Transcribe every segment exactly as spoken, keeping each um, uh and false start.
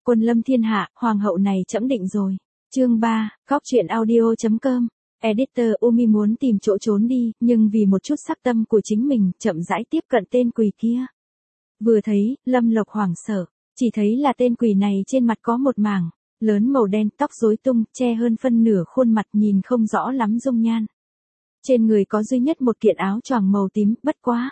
Quân lâm thiên hạ, hoàng hậu này trẫm định rồi. Chương ba, Góc truyện audio chấm com. Editor Umi muốn tìm chỗ trốn đi, nhưng vì một chút sắc tâm của chính mình, chậm rãi tiếp cận tên quỷ kia. Vừa thấy, Lâm Lộc hoảng sợ, chỉ thấy là tên quỷ này trên mặt có một mảng lớn màu đen, tóc rối tung, che hơn phân nửa khuôn mặt, nhìn không rõ lắm dung nhan. Trên người có duy nhất một kiện áo choàng màu tím, bất quá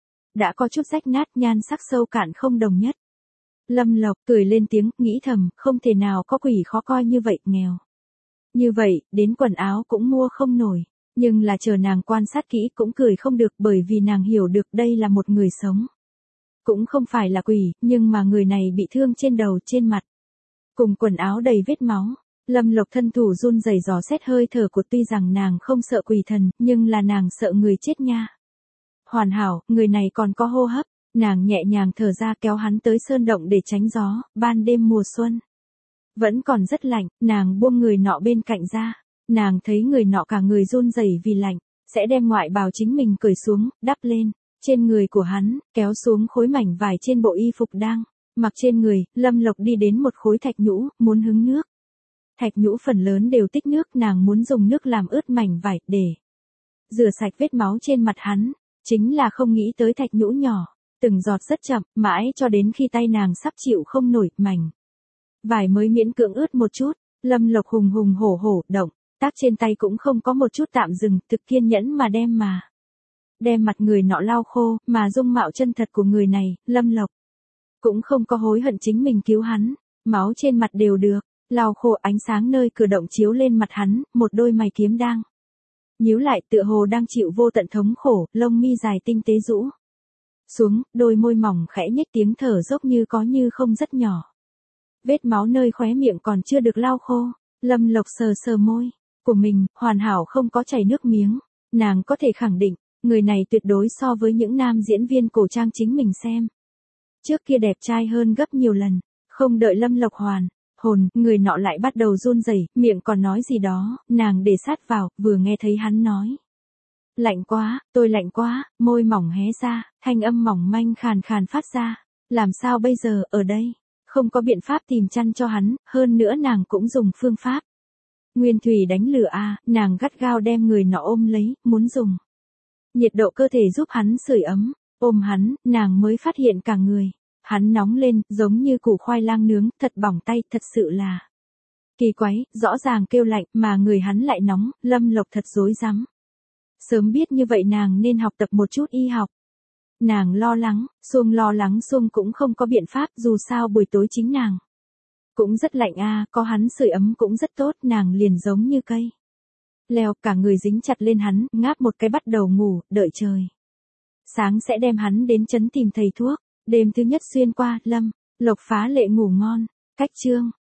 đã có chút rách nát, nhan sắc sâu cạn không đồng nhất. Lâm Lộc cười lên tiếng, nghĩ thầm, không thể nào có quỷ khó coi như vậy, nghèo như vậy, đến quần áo cũng mua không nổi. Nhưng là chờ nàng quan sát kỹ cũng cười không được, bởi vì nàng hiểu được đây là một người sống. Cũng không phải là quỷ, nhưng mà người này bị thương trên đầu, trên mặt, cùng quần áo đầy vết máu. Lâm Lộc thân thủ run rẩy dò xét hơi thở của, tuy rằng nàng không sợ quỷ thần, nhưng là nàng sợ người chết nha. Hoàn hảo, người này còn có hô hấp. Nàng nhẹ nhàng thở ra, kéo hắn tới sơn động để tránh gió, ban đêm mùa xuân. Vẫn còn rất lạnh, nàng buông người nọ bên cạnh ra. Nàng thấy người nọ cả người run rẩy vì lạnh, sẽ đem ngoại bào chính mình cởi xuống, đắp lên trên người của hắn, kéo xuống khối mảnh vải trên bộ y phục đang mặc trên người. Lâm Lộc đi đến một khối thạch nhũ, muốn hứng nước. Thạch nhũ phần lớn đều tích nước, nàng muốn dùng nước làm ướt mảnh vải, để rửa sạch vết máu trên mặt hắn. Chính là không nghĩ tới thạch nhũ nhỏ, từng giọt rất chậm, mãi cho đến khi tay nàng sắp chịu không nổi, mảnh vải mới miễn cưỡng ướt một chút. Lâm Lộc hùng hùng hổ hổ, động tác trên tay cũng không có một chút tạm dừng, thực kiên nhẫn mà đem mà đem mặt người nọ lau khô, mà dung mạo chân thật của người này, Lâm Lộc cũng không có hối hận chính mình cứu hắn. Máu trên mặt đều được lau khô, ánh sáng nơi cửa động chiếu lên mặt hắn, một đôi mày kiếm đang nhíu lại, tựa hồ đang chịu vô tận thống khổ, lông mi dài tinh tế rũ xuống, đôi môi mỏng khẽ nhếch, tiếng thở dốc như có như không rất nhỏ. Vết máu nơi khóe miệng còn chưa được lau khô. Lâm Lộc sờ sờ môi của mình, hoàn hảo không có chảy nước miếng. Nàng có thể khẳng định, người này tuyệt đối so với những nam diễn viên cổ trang chính mình xem trước kia đẹp trai hơn gấp nhiều lần. Không đợi Lâm Lộc hoàn hồn, người nọ lại bắt đầu run rẩy, miệng còn nói gì đó. Nàng để sát vào, vừa nghe thấy hắn nói, lạnh quá, tôi lạnh quá, môi mỏng hé ra, thanh âm mỏng manh khàn khàn phát ra. Làm sao bây giờ, ở đây không có biện pháp tìm chăn cho hắn, hơn nữa nàng cũng dùng phương pháp nguyên thủy đánh lửa a, à, nàng gắt gao đem người nọ ôm lấy, muốn dùng nhiệt độ cơ thể giúp hắn sưởi ấm. Ôm hắn, nàng mới phát hiện cả người hắn nóng lên, giống như củ khoai lang nướng, thật bỏng tay, thật sự là kỳ quái. Rõ ràng kêu lạnh mà người hắn lại nóng. Lâm Lộc thật rối rắm. Sớm biết như vậy nàng nên học tập một chút y học. Nàng lo lắng, Xuông lo lắng, Xuông cũng không có biện pháp, dù sao buổi tối chính nàng cũng rất lạnh a, à, có hắn sưởi ấm cũng rất tốt. Nàng liền giống như cây leo, cả người dính chặt lên hắn, ngáp một cái bắt đầu ngủ, đợi trời sáng sẽ đem hắn đến trấn tìm thầy thuốc. Đêm thứ nhất xuyên qua, Lâm Lộc phá lệ ngủ ngon. Cách chương